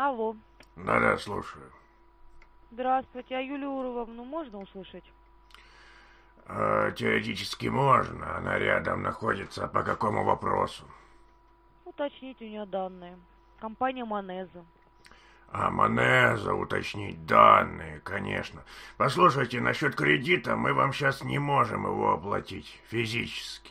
Алло. Да-да, слушаю. Здравствуйте. А Юлию Уровну можно услышать? Теоретически можно. Она рядом находится. А по какому вопросу? Уточнить у нее данные. Компания Монеза. А Монеза, уточнить данные, конечно. Послушайте, насчет кредита мы вам сейчас не можем его оплатить физически.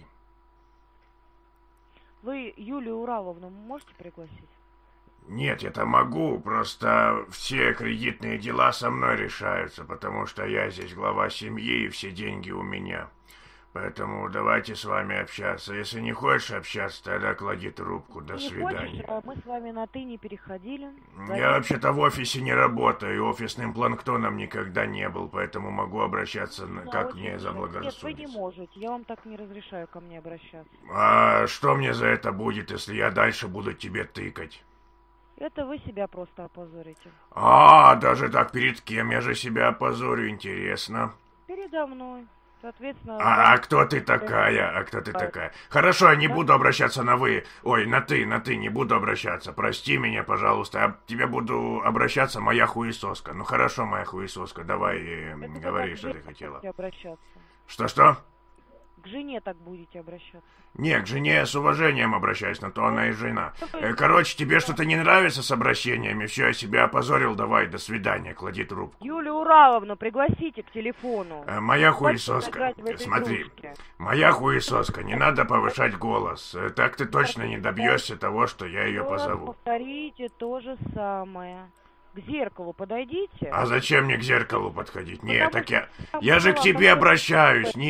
Вы Юлию Ураловну можете пригласить? Нет, это могу, просто все кредитные дела со мной решаются, потому что я здесь глава семьи и все деньги у меня. Поэтому давайте с вами общаться. Если не хочешь общаться, тогда клади трубку. До Не свидания. хочешь, а мы с вами на «ты» не переходили. Я вообще-то в офисе не работаю, и офисным планктоном никогда не был, поэтому могу обращаться, как очень мне жаль. заблагорассудится. Нет, вы не можете. Я вам так не разрешаю ко мне обращаться. А что мне за это будет, если я дальше буду тебе тыкать? Это вы себя просто опозорите. Даже так перед кем я же себя опозорю, интересно. Передо мной. Соответственно... А кто ты такая? А кто ты такая? Хорошо, я не буду обращаться на вы. Ой, на ты не буду обращаться. Прости меня, пожалуйста. Я тебе буду обращаться, моя хуесоска. Ну хорошо, моя хуесоска, давай говори, что ты хотела. Что-что? К жене так будете обращаться. Не, к жене с уважением обращаюсь, на то она и жена. Короче, тебе что-то не нравится с обращениями? Все, я себя опозорил, давай, до свидания, клади трубку. Юлию Ураловну пригласите к телефону. Моя хуесоска, смотри, моя хуесоска, не надо повышать голос. Так ты точно не добьешься того, что я ее позову. Повторите то же самое. К зеркалу подойдите. А зачем мне к зеркалу подходить? Не, так я же к тебе обращаюсь. Не.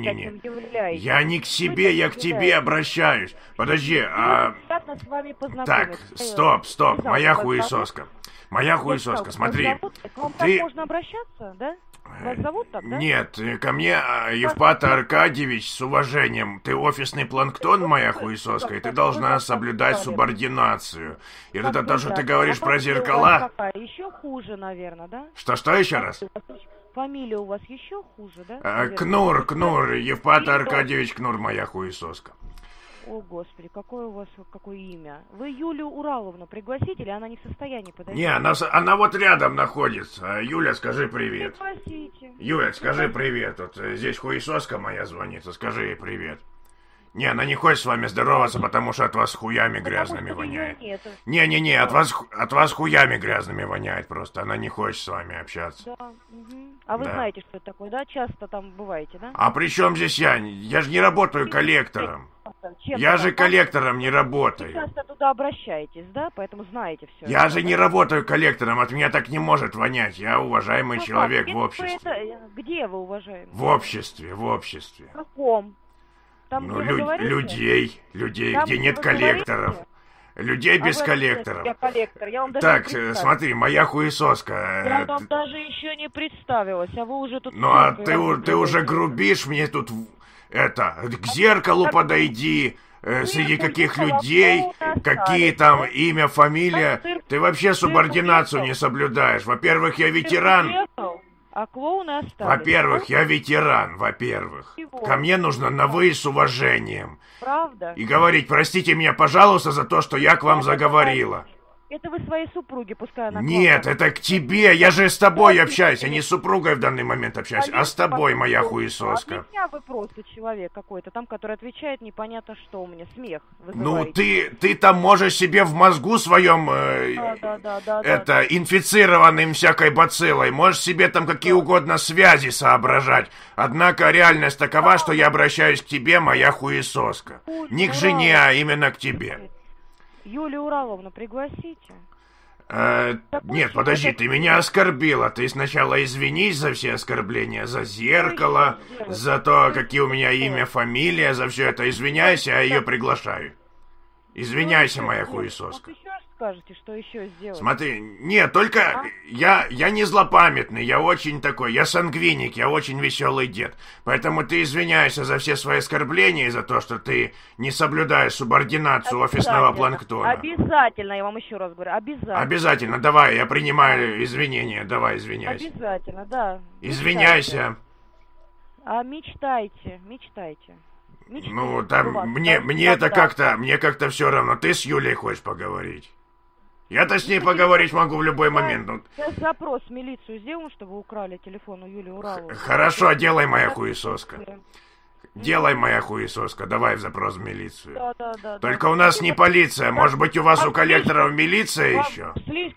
Я не к себе, я к тебе обращаюсь. Подожди, Так, стоп, моя хуесоска. Моя хуесоска, смотри. Ты... можно обращаться, да? Вас зовут так, да? Нет, ко мне Евпатор Аркадьевич с уважением. Ты офисный планктон, моя хуесоска, и ты должна соблюдать субординацию. И это то, что ты говоришь про зеркала. Еще хуже, наверное, да? Что еще раз? Фамилия у вас еще хуже, да? Кнур, Евпатор Аркадьевич Кнур, моя хуесоска. О, Господи, какое имя? Вы Юлию Ураловну пригласите, или она не в состоянии подойти? Не, она вот рядом находится. Юля, скажи привет. Пригласите. Юля, скажи привет. Вот здесь хуесоска моя звонит, скажи ей привет. Не, она не хочет с вами здороваться, потому что от вас хуями грязными воняет. Не, от вас хуями грязными воняет просто. Она не хочет с вами общаться. Да. А вы знаете, что это такое, да? Часто там бываете, да? А при чем здесь я? Я же не работаю коллектором. Я же коллектором не работаю. Вы часто туда обращаетесь, да? Поэтому знаете все. Я же не работаю коллектором, от меня так не может вонять. Я уважаемый человек в обществе. Где вы уважаемый? В обществе. В каком? Там, людей, там, где нет коллекторов. Людей без коллекторов. Так, смотри, моя хуесоска. Я вам даже еще не представилась, а вы уже тут... Ну, а ты уже грубишь мне тут, к зеркалу подойди, среди каких людей, какие там имя, фамилия. Ты вообще субординацию не соблюдаешь. Во-первых, я ветеран. А клоуны остались. Во-первых, я ветеран, Ко мне нужно на «вы» с уважением. Правда? И говорить: простите меня, пожалуйста, за то, что я к вам заговорила. Это вы своей супруге, пускай она... Нет, это к тебе, я же с тобой общаюсь, я не с супругой в данный момент общаюсь, а с тобой, моя хуесоска. От меня вы просто человек какой-то там, который отвечает непонятно что у меня, смех вызываете. Ну, ты там можешь себе в мозгу своем, инфицированным всякой бациллой, можешь себе там какие угодно связи соображать. Однако реальность такова, что я обращаюсь к тебе, моя хуесоска. Не к жене, а именно к тебе. Юлию Ураловну пригласите. Нет, подожди, ты меня оскорбила. Ты сначала извинись за все оскорбления, за зеркало, за то, какие у меня имя, фамилия, за все это. Извиняйся, я ее приглашаю. Извиняйся, моя хуесоска. Скажете, что еще сделать? Смотри, нет, только я не злопамятный, я очень такой, я сангвиник, я очень веселый дед. Поэтому ты извиняйся за все свои оскорбления и за то, что ты не соблюдаешь субординацию офисного планктона. Обязательно, я вам еще раз говорю, обязательно. Обязательно, давай, я принимаю извинения, давай, извиняйся. Обязательно, да. Извиняйся. Мечтайте. Ну, там, мне как-то все равно, ты с Юлей хочешь поговорить? Я-то с ней поговорить могу в любой момент. Ну, Сейчас запрос в милицию сделаем, чтобы украли телефон у Юлии Ураловой. хорошо, делай, моя хуесоска. Делай, моя хуесоска, давай в запрос в милицию. Да. Только у нас не полиция, может быть, у вас у коллекторов милиция еще?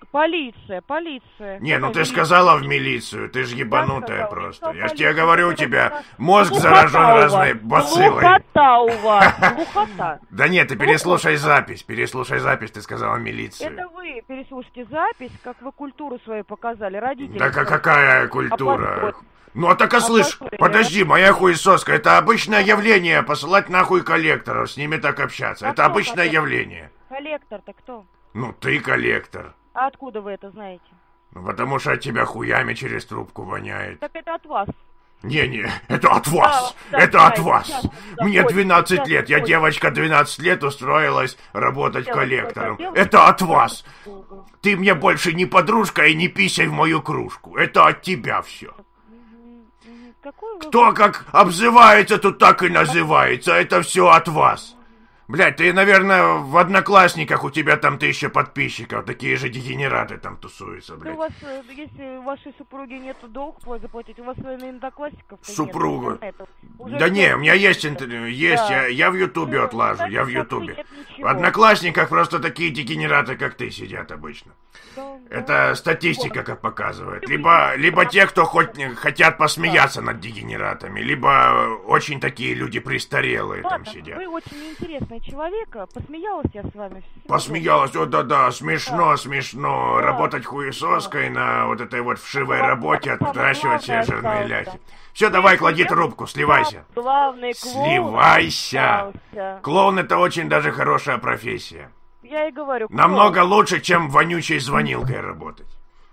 Полиция. Не, ну ты Какая сказала в милицию, ты ж ебанутая сказала, просто. что Я ж полиция? тебе говорю, у тебя мозг Глухота заражен у вас, разной бациллой. Глухота у вас, глухота. Да нет, ты переслушай запись, ты сказала милицию. Это вы переслушайте запись, как вы культуру свою показали, родители. Да какая культура? Обоссали. Ну а так и слышь, Обоссали. подожди, моя хуесоска, это обычное явление, посылать нахуй коллекторов, с ними так общаться. А Это кто обычное коллектор? явление. Коллектор-то кто? Ну ты коллектор. А откуда вы это знаете? Ну потому что от тебя хуями через трубку воняет. Так это от вас. Не, это от вас, Да, это да, от вас. сейчас Мне заходит, 12 сейчас лет, я заходит. девочка 12 лет устроилась работать Девочка, коллектором. девочка. Это от вас. Ты мне больше не подружка и не писай в мою кружку. Это от тебя все. Какой вы... Кто как обзывается, тут так и называется. Это все от вас. Блядь, ты, наверное, в Одноклассниках у тебя там 1000 подписчиков. Такие же дегенераты там тусуются, Да у блядь. вас, если у вашей супруги нету долг заплатить, у вас, наверное, одноклассников-то Супруга. нет, интернета. Уже Да все не, у меня есть есть. есть, Да. я в Ютубе Ну, отлажу, я в значит, Ютубе. нет В ничего. Одноклассниках просто такие дегенераты, как ты, сидят обычно. Да, Это статистика, как показывает. Либо те, кто хотят посмеяться над дегенератами, либо очень такие люди престарелые там Ладно, сидят. вы очень неинтересный человек. Посмеялась я с вами. Всего Посмеялась, о да-да, смешно, смешно. Да. Работать хуесоской на вот этой вот вшивой работе, Самое отращивать себе главное жирные остался. ляхи. Все, давай, клади трубку, сливайся. Главный клоун Сливайся. остался. Клоун — это очень даже хорошая профессия. Я и говорю. Намного лучше, чем вонючей звонилкой работать.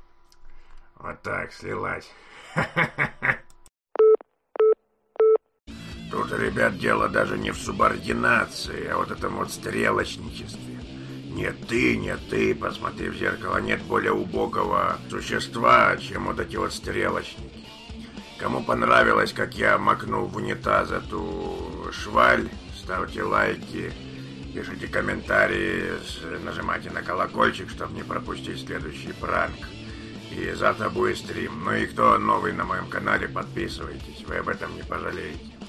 Вот так, слилась. Тут, ребят, дело даже не в субординации, а вот этом вот стрелочничестве. Нет ты, посмотри в зеркало, нет более убогого существа, чем вот эти вот стрелочники. Кому понравилось, как я макнул в унитаз эту шваль, ставьте лайки, пишите комментарии, нажимайте на колокольчик, чтобы не пропустить следующий пранк. И завтра будет стрим. Ну и кто новый на моем канале, подписывайтесь, вы об этом не пожалеете.